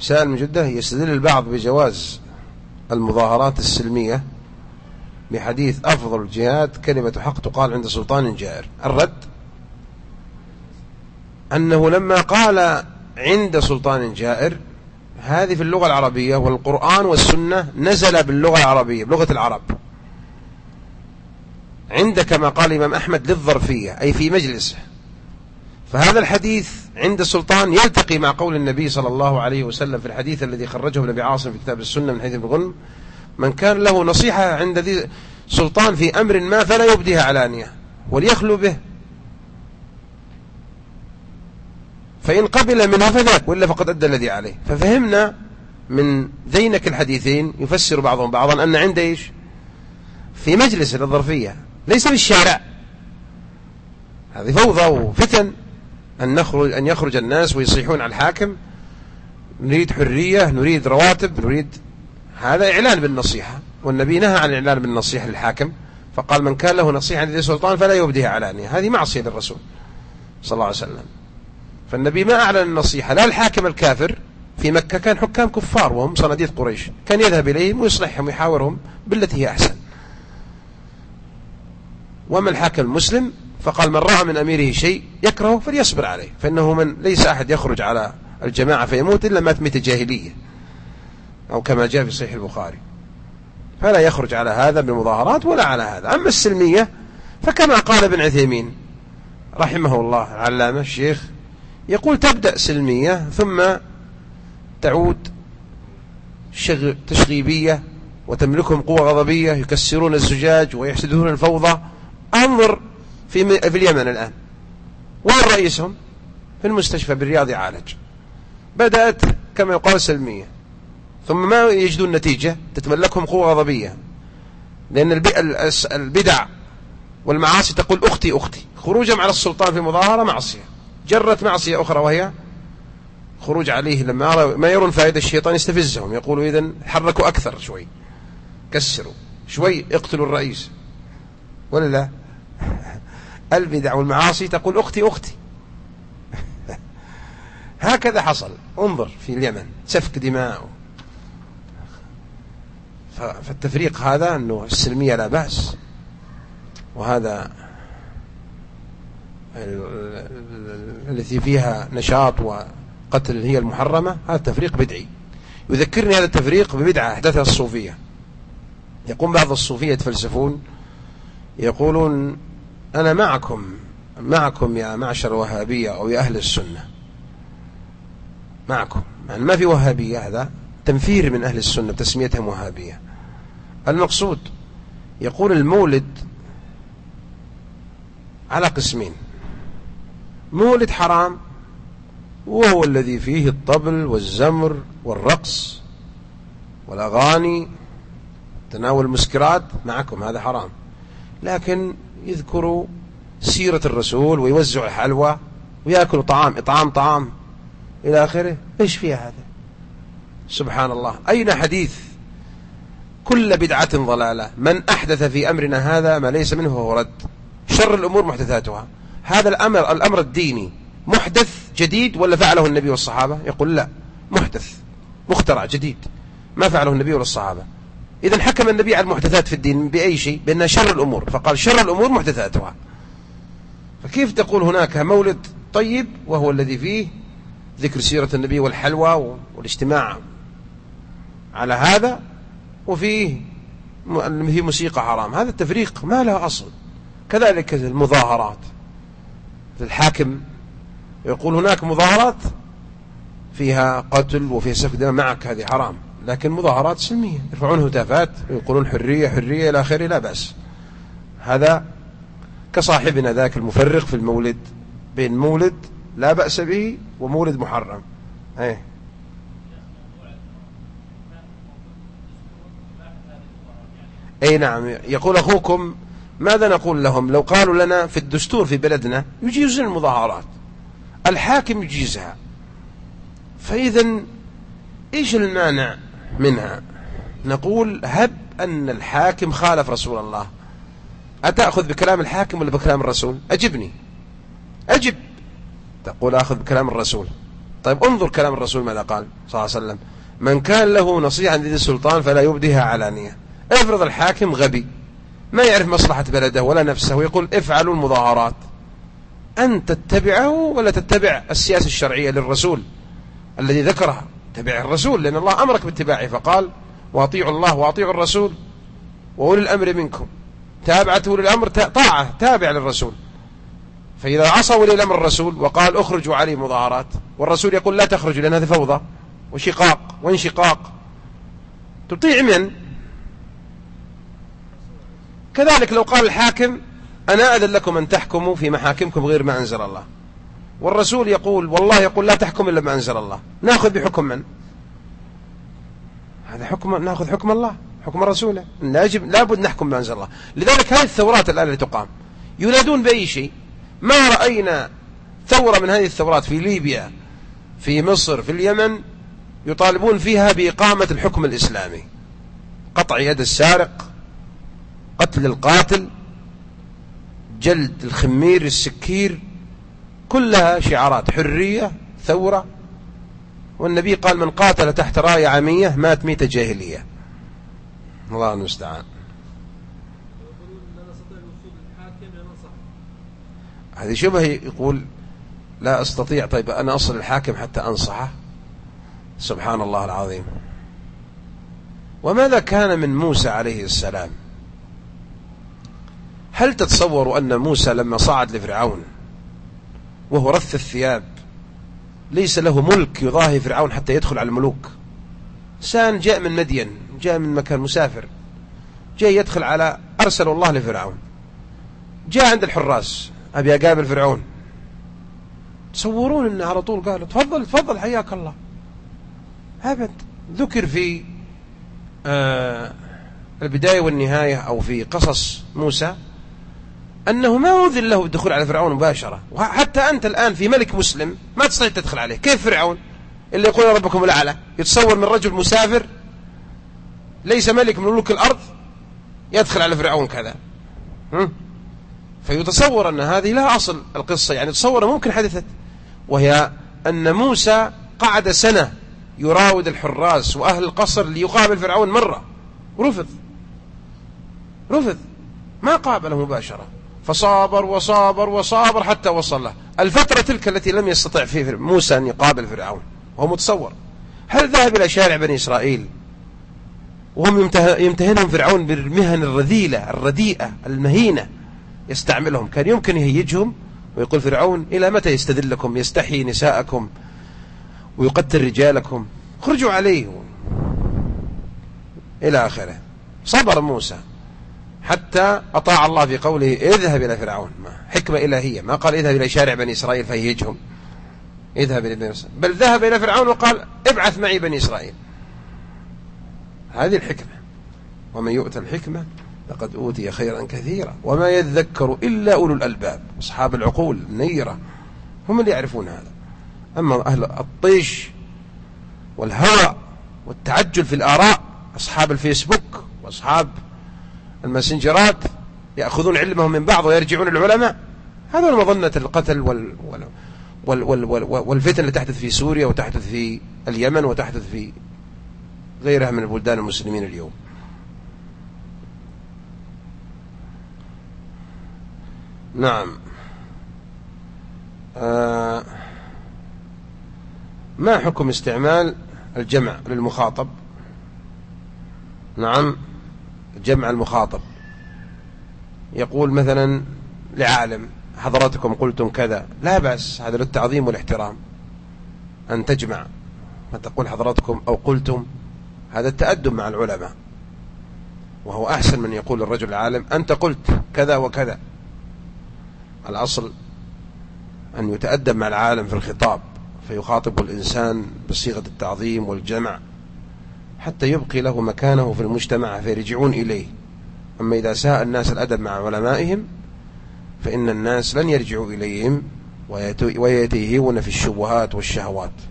سائل من جدة يستدل البعض بجواز المظاهرات السلمية بحديث أفضل الجهاد كلمة حق تقال عند سلطان جائر. الرد أنه لما قال عند سلطان جائر هذه في اللغة العربية، والقرآن والسنة نزل باللغة العربية بلغة العرب. عند كما قال الإمام أحمد للظرفية أي في مجلسه، فهذا الحديث عند السلطان يلتقي مع قول النبي صلى الله عليه وسلم في الحديث الذي خرجه ابن أبي عاصم في كتاب السنة من حديث ابن غنم: من كان له نصيحة عند ذي سلطان في أمر ما فلا يبديها علانية وليخلو به، فإن قبل منها فذاك وإلا فقد أدى الذي عليه. ففهمنا من ذينك الحديثين يفسر بعضهم بعضا أن عند إيش في مجلس الظرفية ليس بالشارع. هذه فوضى وفتن أن يخرج الناس ويصيحون على الحاكم: نريد حرية، نريد رواتب، نريد. هذا إعلان بالنصيحة، والنبي نهى عن الإعلان بالنصيحة للحاكم، فقال: من كان له نصيحة عند ذي سلطان فلا يبديها علانية. هذه معصية للرسول صلى الله عليه وسلم. فالنبي ما أعلن النصيحة لا الحاكم الكافر في مكة، كان حكام كفار وهم صناديد قريش، كان يذهب إليهم ويصلحهم ويحاورهم بالتي هي أحسن. وما الحاكم المسلم فقال: من رأى من أميره شيء يكره فليصبر عليه، فإنه من ليس أحد يخرج على الجماعة فيموت إلا مات ميت جاهلية، أو كما جاء في صحيح البخاري. فلا يخرج على هذا بالمظاهرات ولا على هذا. أما السلمية فكما قال ابن عثيمين رحمه الله العلامة الشيخ، يقول: تبدأ سلمية ثم تعود تشغيبية وتملكهم قوة غضبية يكسرون الزجاج ويحسدون الفوضى. انظر في اليمن الآن، وين رئيسهم؟ في المستشفى بالرياض يعالج. بدأت كما يقال سلمية، ثم ما يجدون نتيجة، تتملكهم قوة غضبية، لأن البدع والمعاصي تقول أختي أختي. خروجهم على السلطان في مظاهرة معصية جرت معصية أخرى، وهي خروج عليه لما ما يرون فائدة الشيطان يستفزهم، يقولوا: إذن حركوا أكثر شوي، كسروا شوي، اقتلوا الرئيس. ولا البدع والمعاصي تقول أختي أختي. هكذا حصل. انظر في اليمن سفك دماء. فالتفريق هذا أنه السلمية لا بأس، وهذا التي فيها نشاط وقتل هي المحرمة، هذا تفريق بدعي. يذكرني هذا التفريق ببدعة أحدثها الصوفية. يقوم بعض الصوفية يتفلسفون يقولون: أنا معكم يا معشر وهابية أو يا أهل السنة، معكم. يعني ما في وهابية، هذا تنفير من أهل السنة بتسميتهم وهابية. المقصود يقول المولد على قسمين: مولد حرام وهو الذي فيه الطبل والزمر والرقص والأغاني تناول المسكرات، معكم هذا حرام. لكن يذكروا سيرة الرسول ويوزعوا الحلوى ويأكلوا طعام إلى آخره. إيش فيها هذا؟ سبحان الله. أين حديث كل بدعة ضلالة، من أحدث في أمرنا هذا ما ليس منه فهو رد. شر الأمور محدثاتها. هذا الأمر الديني محدث جديد ولا فعله النبي والصحابة؟ يقول: لا، محدث مخترع جديد ما فعله النبي ولا الصحابة. إذن حكم النبي على المحدثات في الدين بأي شيء؟ بأنها شر الأمور، فقال: شر الأمور محدثاتها. فكيف تقول هناك مولد طيب وهو الذي فيه ذكر سيرة النبي والحلوى والاجتماع على هذا، وفيه موسيقى حرام؟ هذا التفريق ما له أصل. كذلك المظاهرات، الحاكم يقول هناك مظاهرات فيها قتل وفيها سفك دماء، معك هذه حرام، لكن مظاهرات سلمية يرفعون هتافات ويقولون حرية حرية إلى آخره، لا بأس. هذا كصاحبنا ذاك المفرق في المولد، بين مولد لا بأس به ومولد محرم. أي نعم. يقول أخوكم: ماذا نقول لهم لو قالوا لنا في الدستور في بلدنا يجيزون المظاهرات، الحاكم يجيزها، فإذا إيش المانع منها؟ نقول: هب أن الحاكم خالف رسول الله، أتأخذ بكلام الحاكم ولا بكلام الرسول؟ أجبني، أجب. تقول: أخذ بكلام الرسول. طيب انظر كلام الرسول ماذا قال صلى الله عليه وسلم: من كان له نصيحة عند ذي السلطان فلا يبديها علانية. افرض الحاكم غبي ما يعرف مصلحة بلده ولا نفسه ويقول افعلوا المظاهرات، أنت تتبعه ولا تتبع السياسة الشرعية للرسول الذي ذكرها؟ تبع الرسول، لأن الله أمرك باتباعه، فقال: واطيعوا الله واطيعوا الرسول وأولي الأمر منكم. تابعت أولي الأمر طاعة، تابع للرسول. فإذا عصوا أولي الأمر الرسول وقال اخرجوا عليه مظاهرات، والرسول يقول لا تخرجوا لأن هذه فوضى وشقاق وانشقاق، تطيع من؟ كذلك لو قال الحاكم أنا أذن لكم أن تحكموا في محاكمكم غير ما أنزل الله، والرسول يقول والله يقول لا تحكم إلا ما أنزل الله، نأخذ بحكم من؟ هذا حكم، نأخذ حكم الله، حكم رسوله، لابد نحكم ما أنزل الله. لذلك هذه الثورات الآن اللي تقام ينادون بأي شيء. ما رأينا ثورة من هذه الثورات في ليبيا، في مصر، في اليمن، يطالبون فيها بإقامة الحكم الإسلامي، قطع يد السارق، قتل القاتل، جلد الخمير السكير، كلها شعارات حرية، ثورة. والنبي قال: من قاتل تحت راية عامية مات ميتة جاهلية. الله المستعان. هذه شبه يقول لا أستطيع. طيب أنا أصل الحاكم حتى أنصحه؟ سبحان الله العظيم. وماذا كان من موسى عليه السلام؟ هل تتصوروا أن موسى لما صعد لفرعون وهو رث الثياب، ليس له ملك يضاهي فرعون حتى يدخل على الملوك؟ إنسان جاء من مدين، جاء من مكان مسافر، جاء يدخل على أرسل الله لفرعون، جاء عند الحراس أبي أقابل فرعون، تصورون أنه على طول قال تفضل تفضل حياك الله؟ أبد. ذكر في البداية والنهاية أو في قصص موسى أنه ما أذن له الدخول على فرعون مباشرة. وحتى أنت الآن في ملك مسلم ما تستطيع تدخل عليه. كيف فرعون اللي يقول ربكم الأعلى يتصور من رجل مسافر ليس ملك من ملوك الأرض يدخل على فرعون كذا؟ فيتصور أن هذه لا أصل القصة، يعني تصور ممكن حدثت، وهي أن موسى قعد سنة يراود الحراس وأهل القصر ليقابل فرعون مرة، رفض ما قابله مباشرة، فصابر وصابر وصابر حتى وصل له الفترة تلك التي لم يستطع فيه موسى أن يقابل فرعون وهو متصور. هل ذهب إلى شارع بني إسرائيل وهم يمتهنهم فرعون بالمهن الرذيلة الرديئة المهينة يستعملهم؟ كان يمكن يهيجهم ويقول فرعون إلى متى يستذلكم، يستحيي نساءكم ويقتل رجالكم، خرجوا عليه إلى آخره. صبر موسى حتى أطاع الله في قوله اذهب إلى فرعون، حكمة إلهية، ما قال اذهب إلى شارع بني إسرائيل فيهيجهم، اذهب إلى بني إسرائيل، بل ذهب إلى فرعون وقال ابعث معي بني إسرائيل. هذه الحكمة. ومن يؤتى الحكمة لقد أوتي خيرا كثيرا وما يذكر إلا أولو الألباب، أصحاب العقول النيرة هم اللي يعرفون هذا. أما أهل الطيش والهوى والتعجل في الآراء، أصحاب الفيسبوك وأصحاب الماسنجرات، يأخذون علمهم من بعض ويرجعون العلماء. هذا مظنة القتل والفتن اللي تحدث في سوريا وتحدث في اليمن وتحدث في غيرها من البلدان المسلمين اليوم. نعم. ما حكم استعمال الجمع للمخاطب؟ نعم، جمع المخاطب، يقول مثلا لعالم حضراتكم قلتم كذا، لا بأس، هذا للتعظيم والاحترام أن تجمع، ما تقول حضراتكم أو قلتم، هذا التأدب مع العلماء، وهو أحسن من يقول الرجل العالم أنت قلت كذا وكذا. الأصل أن يتأدب مع العالم في الخطاب، فيخاطب الإنسان بصيغة التعظيم والجمع حتى يبقي له مكانه في المجتمع فيرجعون إليه. أما إذا ساء الناس الأدب مع علمائهم فإن الناس لن يرجعوا إليهم ويتيهون في الشبهات والشهوات.